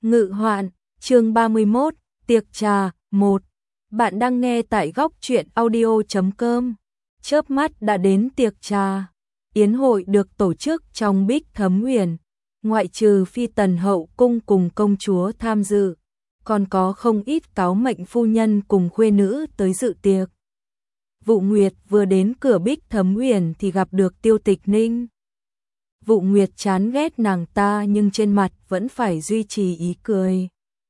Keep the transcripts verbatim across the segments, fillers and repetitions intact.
Ngự hoạn, chương ba mươi mốt, tiệc trà, một. Bạn đang nghe tại góc truyện audio chấm com. Chớp mắt đã đến tiệc trà. Yến hội được tổ chức trong Bích Thấm Uyển, ngoại trừ phi tần hậu cung cùng công chúa tham dự, còn có không ít cáo mệnh phu nhân cùng khuê nữ tới dự tiệc. Vụ Nguyệt vừa đến cửa Bích Thấm Uyển thì gặp được Tiêu Tịch Ninh. Vụ Nguyệt chán ghét nàng ta nhưng trên mặt vẫn phải duy trì ý cười.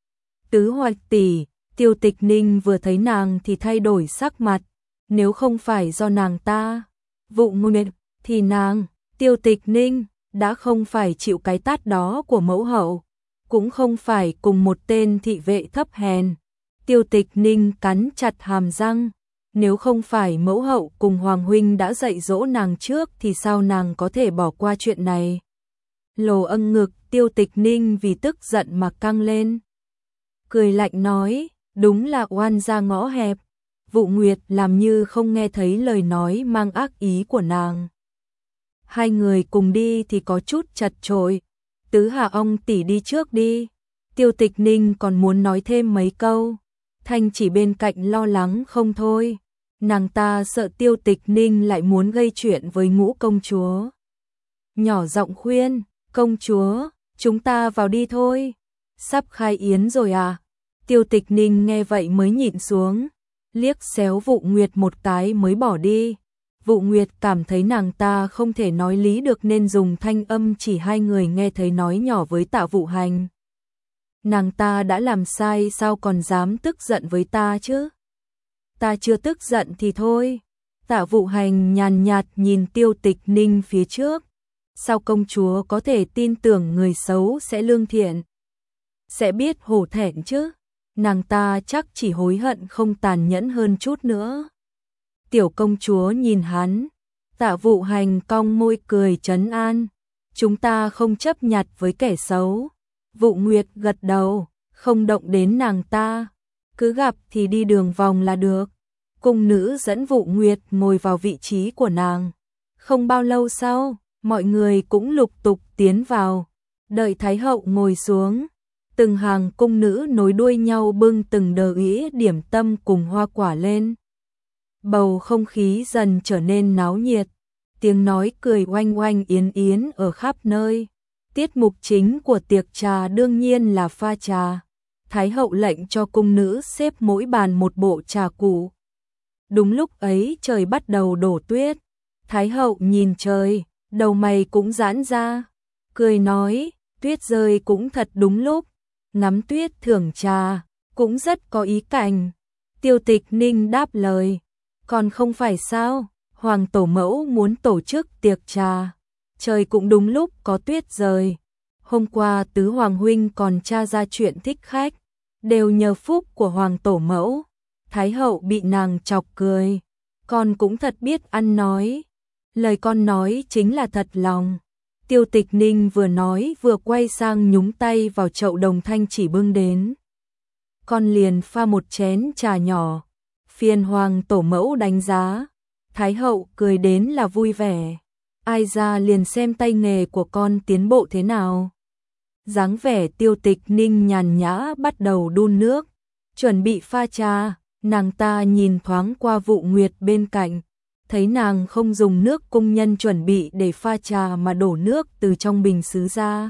Tứ Hoạch tỷ, Tiêu Tịch Ninh vừa thấy nàng thì thay đổi sắc mặt, nếu không phải do nàng ta, Vụ Nguyệt, thì nàng, Tiêu Tịch Ninh, đã không phải chịu cái tát đó của mẫu hậu, cũng không phải cùng một tên thị vệ thấp hèn. Tiêu Tịch Ninh cắn chặt hàm răng, nếu không phải mẫu hậu cùng Hoàng huynh đã dạy dỗ nàng trước thì sao nàng có thể bỏ qua chuyện này. Lồ âng ngực, Tiêu Tịch Ninh vì tức giận mà căng lên. Cười lạnh nói, đúng là oan gia ngõ hẹp. Vụ Nguyệt làm như không nghe thấy lời nói mang ác ý của nàng. Hai người cùng đi thì có chút chật chội. Tứ Hà ông tỷ đi trước đi. Tiêu Tịch Ninh còn muốn nói thêm mấy câu. Thanh chỉ bên cạnh lo lắng không thôi. Nàng ta sợ Tiêu Tịch Ninh lại muốn gây chuyện với Ngũ công chúa. Nhỏ giọng khuyên, công chúa, chúng ta vào đi thôi. Sắp khai yến rồi à? Tiêu Tịch Ninh nghe vậy mới nhịn xuống, liếc xéo Vụ Nguyệt một cái mới bỏ đi. Vụ Nguyệt cảm thấy nàng ta không thể nói lý được nên dùng thanh âm chỉ hai người nghe thấy nói nhỏ với Tạ Vụ Hành. Nàng ta đã làm sai sao còn dám tức giận với ta chứ? Ta chưa tức giận thì thôi. Tạ Vụ Hành nhàn nhạt nhìn Tiêu Tịch Ninh phía trước. Sao công chúa có thể tin tưởng người xấu sẽ lương thiện, sẽ biết hổ thẹn chứ? Nàng ta chắc chỉ hối hận không tàn nhẫn hơn chút nữa. Tiểu công chúa nhìn hắn. Tạ Vụ Hành cong môi cười trấn an. Chúng ta không chấp nhặt với kẻ xấu. Vụ Nguyệt gật đầu, không động đến nàng ta. Cứ gặp thì đi đường vòng là được. Cung nữ dẫn Vụ Nguyệt ngồi vào vị trí của nàng. Không bao lâu sau, mọi người cũng lục tục tiến vào. Đợi Thái hậu ngồi xuống, từng hàng cung nữ nối đuôi nhau bưng từng đờ ĩa điểm tâm cùng hoa quả lên. Bầu không khí dần trở nên náo nhiệt, tiếng nói cười oanh oanh yến yến ở khắp nơi. Tiết mục chính của tiệc trà đương nhiên là pha trà. Thái hậu lệnh cho cung nữ xếp mỗi bàn một bộ trà cụ. Đúng lúc ấy trời bắt đầu đổ tuyết. Thái hậu nhìn trời, đầu mày cũng giãn ra, cười nói, tuyết rơi cũng thật đúng lúc, ngắm tuyết thưởng trà, cũng rất có ý cảnh. Tiêu Tịch Ninh đáp lời, còn không phải sao, Hoàng tổ mẫu muốn tổ chức tiệc trà, trời cũng đúng lúc có tuyết rơi. Hôm qua Tứ Hoàng huynh còn tra ra chuyện thích khách, đều nhờ phúc của Hoàng tổ mẫu. Thái hậu bị nàng chọc cười, con cũng thật biết ăn nói. Lời con nói chính là thật lòng. Tiêu Tịch Ninh vừa nói vừa quay sang nhúng tay vào chậu đồng thanh chỉ bưng đến. Con liền pha một chén trà nhỏ, phiền Hoàng tổ mẫu đánh giá. Thái hậu cười đến là vui vẻ. Ai ra liền xem tay nghề của con tiến bộ thế nào. Dáng vẻ Tiêu Tịch Ninh nhàn nhã bắt đầu đun nước, chuẩn bị pha trà. Nàng ta nhìn thoáng qua Vụ Nguyệt bên cạnh, thấy nàng không dùng nước cung nhân chuẩn bị để pha trà mà đổ nước từ trong bình sứ ra.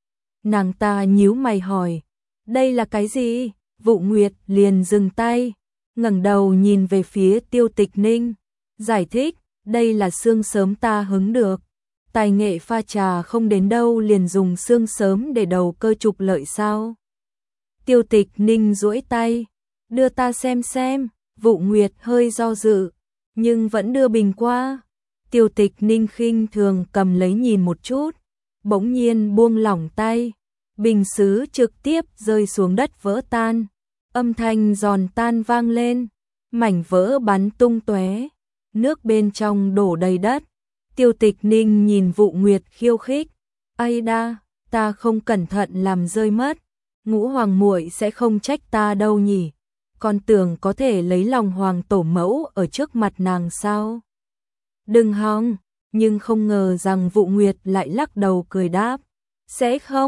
Nàng ta nhíu mày hỏi, đây là cái gì? Vụ Nguyệt liền dừng tay, ngẩng đầu nhìn về phía Tiêu Tịch Ninh, giải thích, đây là xương sớm ta hứng được. Tài nghệ pha trà không đến đâu liền dùng xương sớm để đầu cơ trục lợi sao? Tiêu Tịch Ninh duỗi tay, đưa ta xem xem. Vụ Nguyệt hơi do dự, nhưng vẫn đưa bình qua. Tiêu Tịch Ninh khinh thường cầm lấy nhìn một chút, bỗng nhiên buông lỏng tay, bình sứ trực tiếp rơi xuống đất vỡ tan, âm thanh giòn tan vang lên, mảnh vỡ bắn tung tóe, nước bên trong đổ đầy đất. Tiêu Tịch Ninh nhìn Vụ Nguyệt khiêu khích, ai đa, ta không cẩn thận làm rơi mất, Ngũ hoàng muội sẽ không trách ta đâu nhỉ? Con tưởng có thể lấy lòng Hoàng tổ mẫu ở trước mặt nàng sao? Đừng hòng, nhưng không ngờ rằng Vụ Nguyệt lại lắc đầu cười đáp, sẽ không,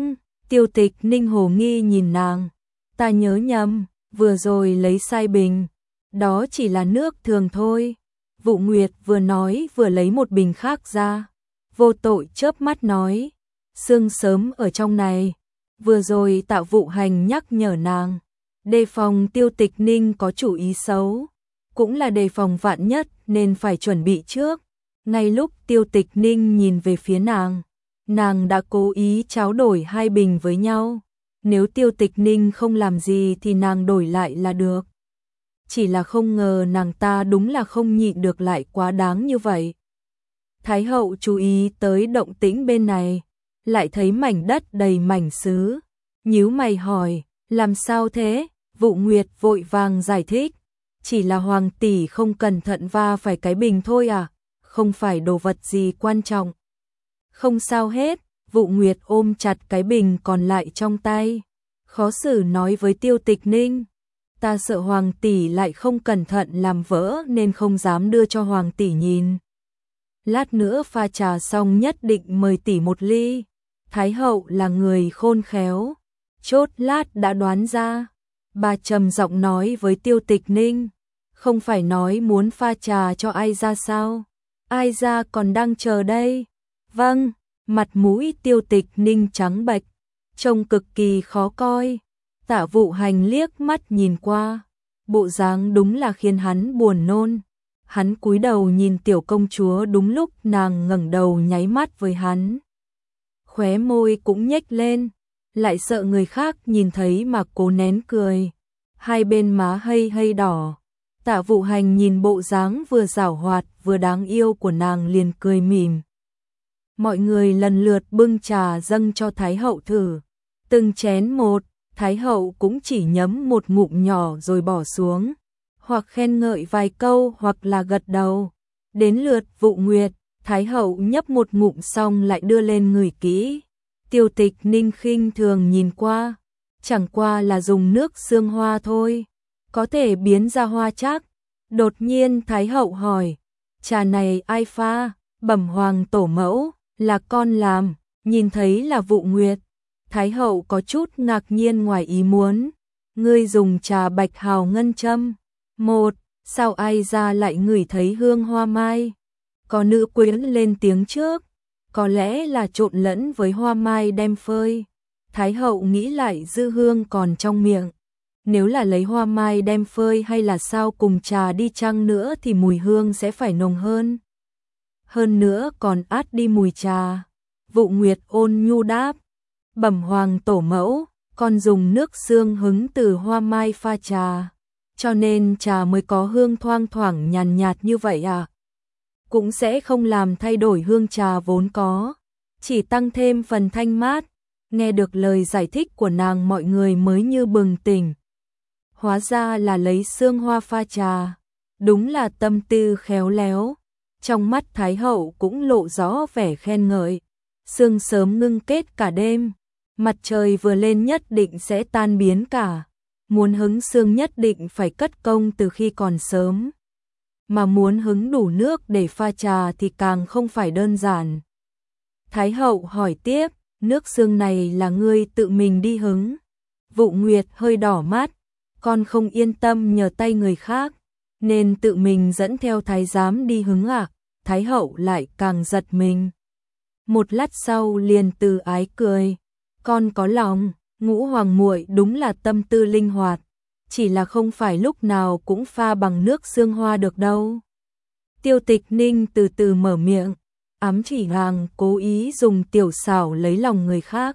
Tiêu Tịch Ninh hồ nghi nhìn nàng, ta nhớ nhầm, vừa rồi lấy sai bình, đó chỉ là nước thường thôi. Vụ Nguyệt vừa nói vừa lấy một bình khác ra, vô tội chớp mắt nói, sương sớm ở trong này, vừa rồi Tạ Vụ Hành nhắc nhở nàng, đề phòng Tiêu Tịch Ninh có chủ ý xấu, cũng là đề phòng vạn nhất nên phải chuẩn bị trước. Ngay lúc Tiêu Tịch Ninh nhìn về phía nàng, nàng đã cố ý tráo đổi hai bình với nhau, nếu Tiêu Tịch Ninh không làm gì thì nàng đổi lại là được. Chỉ là không ngờ nàng ta đúng là không nhịn được lại quá đáng như vậy. Thái hậu chú ý tới động tĩnh bên này, lại thấy mảnh đất đầy mảnh sứ, nhíu mày hỏi, làm sao thế? Vụ Nguyệt vội vàng giải thích, chỉ là hoàng tỷ không cẩn thận va phải cái bình thôi à, không phải đồ vật gì quan trọng. Không sao hết, Vụ Nguyệt ôm chặt cái bình còn lại trong tay, khó xử nói với Tiêu Tịch Ninh, ta sợ hoàng tỷ lại không cẩn thận làm vỡ nên không dám đưa cho hoàng tỷ nhìn. Lát nữa pha trà xong nhất định mời tỷ một ly. Thái hậu là người khôn khéo, chốt lát đã đoán ra. Bà trầm giọng nói với Tiêu Tịch Ninh, không phải nói muốn pha trà cho ai ra sao? Ai ra còn đang chờ đây? Vâng, mặt mũi Tiêu Tịch Ninh trắng bệch, trông cực kỳ khó coi. Tạ Vụ Hành liếc mắt nhìn qua, bộ dáng đúng là khiến hắn buồn nôn. Hắn cúi đầu nhìn tiểu công chúa đúng lúc nàng ngẩng đầu nháy mắt với hắn. Khóe môi cũng nhếch lên, lại sợ người khác nhìn thấy mà cố nén cười. Hai bên má hơi hơi đỏ. Tạ Vụ Hành nhìn bộ dáng vừa giảo hoạt vừa đáng yêu của nàng liền cười mỉm. Mọi người lần lượt bưng trà dâng cho Thái hậu thử. Từng chén một, Thái hậu cũng chỉ nhấm một ngụm nhỏ rồi bỏ xuống, hoặc khen ngợi vài câu hoặc là gật đầu. Đến lượt Vụ Nguyệt, Thái hậu nhấp một ngụm xong lại đưa lên ngửi kỹ. Tiêu Tịch Ninh khinh thường nhìn qua, chẳng qua là dùng nước xương hoa thôi, có thể biến ra hoa chắc. Đột nhiên Thái hậu hỏi, trà này ai pha? Bẩm hoàng tổ mẫu, là con làm. Nhìn thấy là Vụ Nguyệt, Thái hậu có chút ngạc nhiên ngoài ý muốn. Ngươi dùng trà bạch hào ngân châm. Một, sao ai ra lại ngửi thấy hương hoa mai? Có nữ quyến lên tiếng trước, có lẽ là trộn lẫn với hoa mai đem phơi. Thái hậu nghĩ lại dư hương còn trong miệng, nếu là lấy hoa mai đem phơi hay là sao cùng trà đi chăng nữa thì mùi hương sẽ phải nồng hơn. Hơn nữa còn át đi mùi trà. Vụ Nguyệt ôn nhu đáp, bẩm hoàng tổ mẫu, con dùng nước xương hứng từ hoa mai pha trà, cho nên trà mới có hương thoang thoảng nhàn nhạt, nhạt như vậy à. Cũng sẽ không làm thay đổi hương trà vốn có, chỉ tăng thêm phần thanh mát. Nghe được lời giải thích của nàng mọi người mới như bừng tỉnh. Hóa ra là lấy xương hoa pha trà, đúng là tâm tư khéo léo. Trong mắt Thái hậu cũng lộ rõ vẻ khen ngợi. Sương sớm ngưng kết cả đêm, mặt trời vừa lên nhất định sẽ tan biến cả. Muốn hứng sương nhất định phải cất công từ khi còn sớm, mà muốn hứng đủ nước để pha trà thì càng không phải đơn giản. Thái hậu hỏi tiếp, nước sương này là ngươi tự mình đi hứng? Vụ Nguyệt hơi đỏ mắt, con không yên tâm nhờ tay người khác, nên tự mình dẫn theo thái giám đi hứng à? Thái hậu lại càng giật mình. Một lát sau liền từ ái cười, con có lòng. Ngũ hoàng muội đúng là tâm tư linh hoạt, chỉ là không phải lúc nào cũng pha bằng nước xương hoa được đâu. Tiêu Tịch Ninh từ từ mở miệng, ám chỉ nàng cố ý dùng tiểu xảo lấy lòng người khác.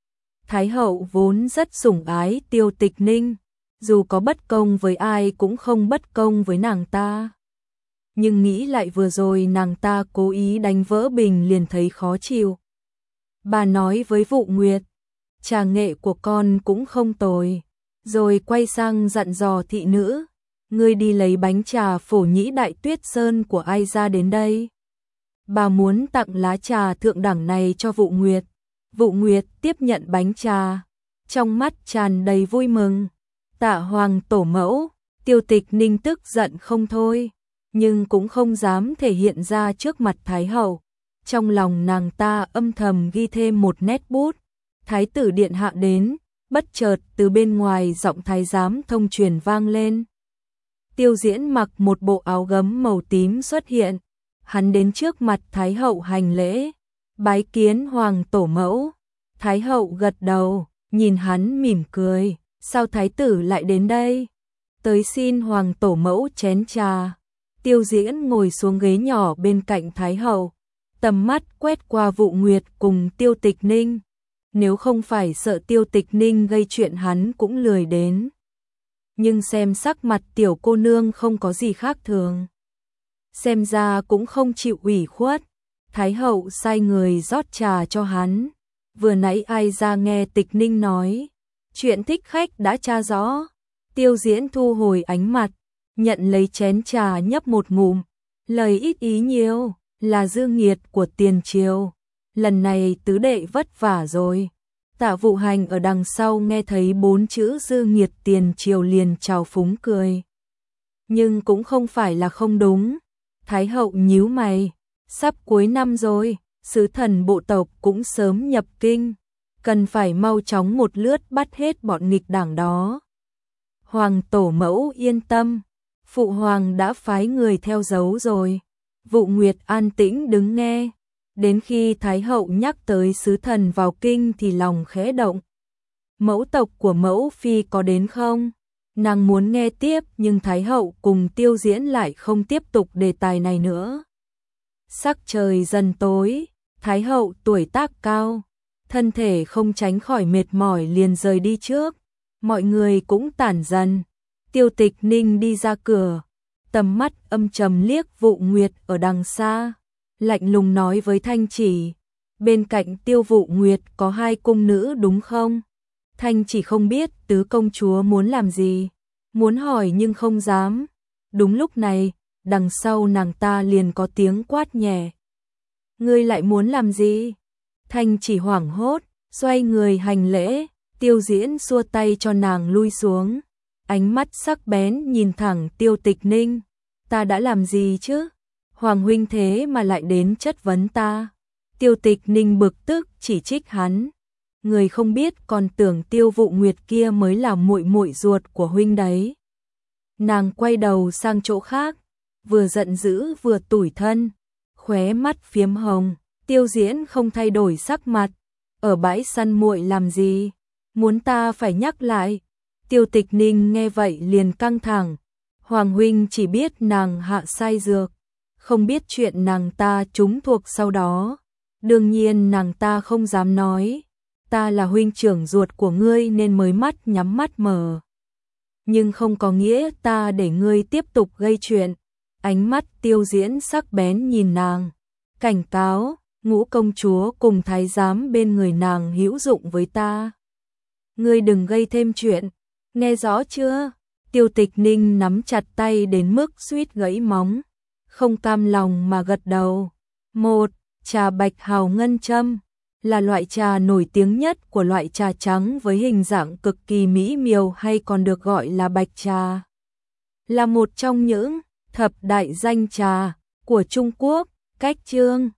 Thái hậu vốn rất sủng ái Tiêu Tịch Ninh, dù có bất công với ai cũng không bất công với nàng ta. Nhưng nghĩ lại vừa rồi nàng ta cố ý đánh vỡ bình liền thấy khó chịu. Bà nói với Vụ Nguyệt, trà nghệ của con cũng không tồi, rồi quay sang dặn dò thị nữ, ngươi đi lấy bánh trà phổ nhĩ đại tuyết sơn của ai ra đến đây. Bà muốn tặng lá trà thượng đẳng này cho Vụ Nguyệt. Vụ Nguyệt tiếp nhận bánh trà, trong mắt tràn đầy vui mừng. Tạ hoàng tổ mẫu. Tiêu Tịch Ninh tức giận không thôi, nhưng cũng không dám thể hiện ra trước mặt Thái hậu. Trong lòng nàng ta âm thầm ghi thêm một nét bút, Thái tử điện hạ đến, bất chợt từ bên ngoài giọng thái giám thông truyền vang lên. Tiêu Diễn mặc một bộ áo gấm màu tím xuất hiện, hắn đến trước mặt Thái hậu hành lễ, bái kiến hoàng tổ mẫu. Thái hậu gật đầu, nhìn hắn mỉm cười, sao thái tử lại đến đây? Tới xin hoàng tổ mẫu chén trà. Tiêu Diễn ngồi xuống ghế nhỏ bên cạnh Thái hậu, tầm mắt quét qua Vụ Nguyệt cùng Tiêu Tịch Ninh. Nếu không phải sợ Tiêu Tịch Ninh gây chuyện hắn cũng lười đến. Nhưng xem sắc mặt tiểu cô nương không có gì khác thường, xem ra cũng không chịu ủy khuất. Thái hậu sai người rót trà cho hắn. Vừa nãy ai ra nghe Tịch Ninh nói, chuyện thích khách đã tra rõ. Tiêu Diễn thu hồi ánh mặt, nhận lấy chén trà nhấp một ngụm, lời ít ý nhiều, là dư nghiệt của tiền triều. Lần này tứ đệ vất vả rồi. Tạ Vụ Hành ở đằng sau nghe thấy bốn chữ dư nghiệt tiền triều liền trào phúng cười. Nhưng cũng không phải là không đúng. Thái hậu nhíu mày, sắp cuối năm rồi, sứ thần bộ tộc cũng sớm nhập kinh, cần phải mau chóng một lướt bắt hết bọn nghịch đảng đó. Hoàng tổ mẫu yên tâm, phụ hoàng đã phái người theo dấu rồi. Vụ Nguyệt an tĩnh đứng nghe, đến khi Thái hậu nhắc tới sứ thần vào kinh thì lòng khẽ động. Mẫu tộc của mẫu phi có đến không? Nàng muốn nghe tiếp nhưng Thái hậu cùng Tiêu Diễn lại không tiếp tục đề tài này nữa. Sắc trời dần tối, Thái hậu tuổi tác cao, thân thể không tránh khỏi mệt mỏi liền rời đi trước. Mọi người cũng tản dần. Tiêu Tịch Ninh đi ra cửa, tầm mắt âm trầm liếc Vụ Nguyệt ở đằng xa, lạnh lùng nói với Thanh Chỉ, bên cạnh Tiêu Vụ Nguyệt có hai cung nữ đúng không? Thanh Chỉ không biết tứ công chúa muốn làm gì, muốn hỏi nhưng không dám. Đúng lúc này, đằng sau nàng ta liền có tiếng quát nhẹ. Ngươi lại muốn làm gì? Thanh Chỉ hoảng hốt, xoay người hành lễ. Tiêu Diễn xua tay cho nàng lui xuống, ánh mắt sắc bén nhìn thẳng Tiêu Tịch Ninh. Ta đã làm gì chứ? Hoàng huynh thế mà lại đến chất vấn ta. Tiêu Tịch Ninh bực tức chỉ trích hắn. Người không biết còn tưởng Tiêu Vụ Nguyệt kia mới là muội muội ruột của huynh đấy. Nàng quay đầu sang chỗ khác, vừa giận dữ vừa tủi thân, khóe mắt phiếm hồng. Tiêu Diễn không thay đổi sắc mặt. Ở bãi săn muội làm gì? Muốn ta phải nhắc lại? Tiêu Tịch Ninh nghe vậy liền căng thẳng. Hoàng huynh chỉ biết nàng hạ sai dược, không biết chuyện nàng ta trúng thuộc sau đó. Đương nhiên nàng ta không dám nói. Ta là huynh trưởng ruột của ngươi nên mới mắt nhắm mắt mở. Nhưng không có nghĩa ta để ngươi tiếp tục gây chuyện. Ánh mắt Tiêu Diễn sắc bén nhìn nàng, cảnh cáo, Ngũ công chúa cùng thái giám bên người nàng hữu dụng với ta. Ngươi đừng gây thêm chuyện, nghe rõ chưa? Tiêu Tịch Ninh nắm chặt tay đến mức suýt gãy móng, không cam lòng mà gật đầu. Một, trà bạch hào ngân châm, là loại trà nổi tiếng nhất của loại trà trắng với hình dạng cực kỳ mỹ miều hay còn được gọi là bạch trà. Là một trong những thập đại danh trà của Trung Quốc. Cách chương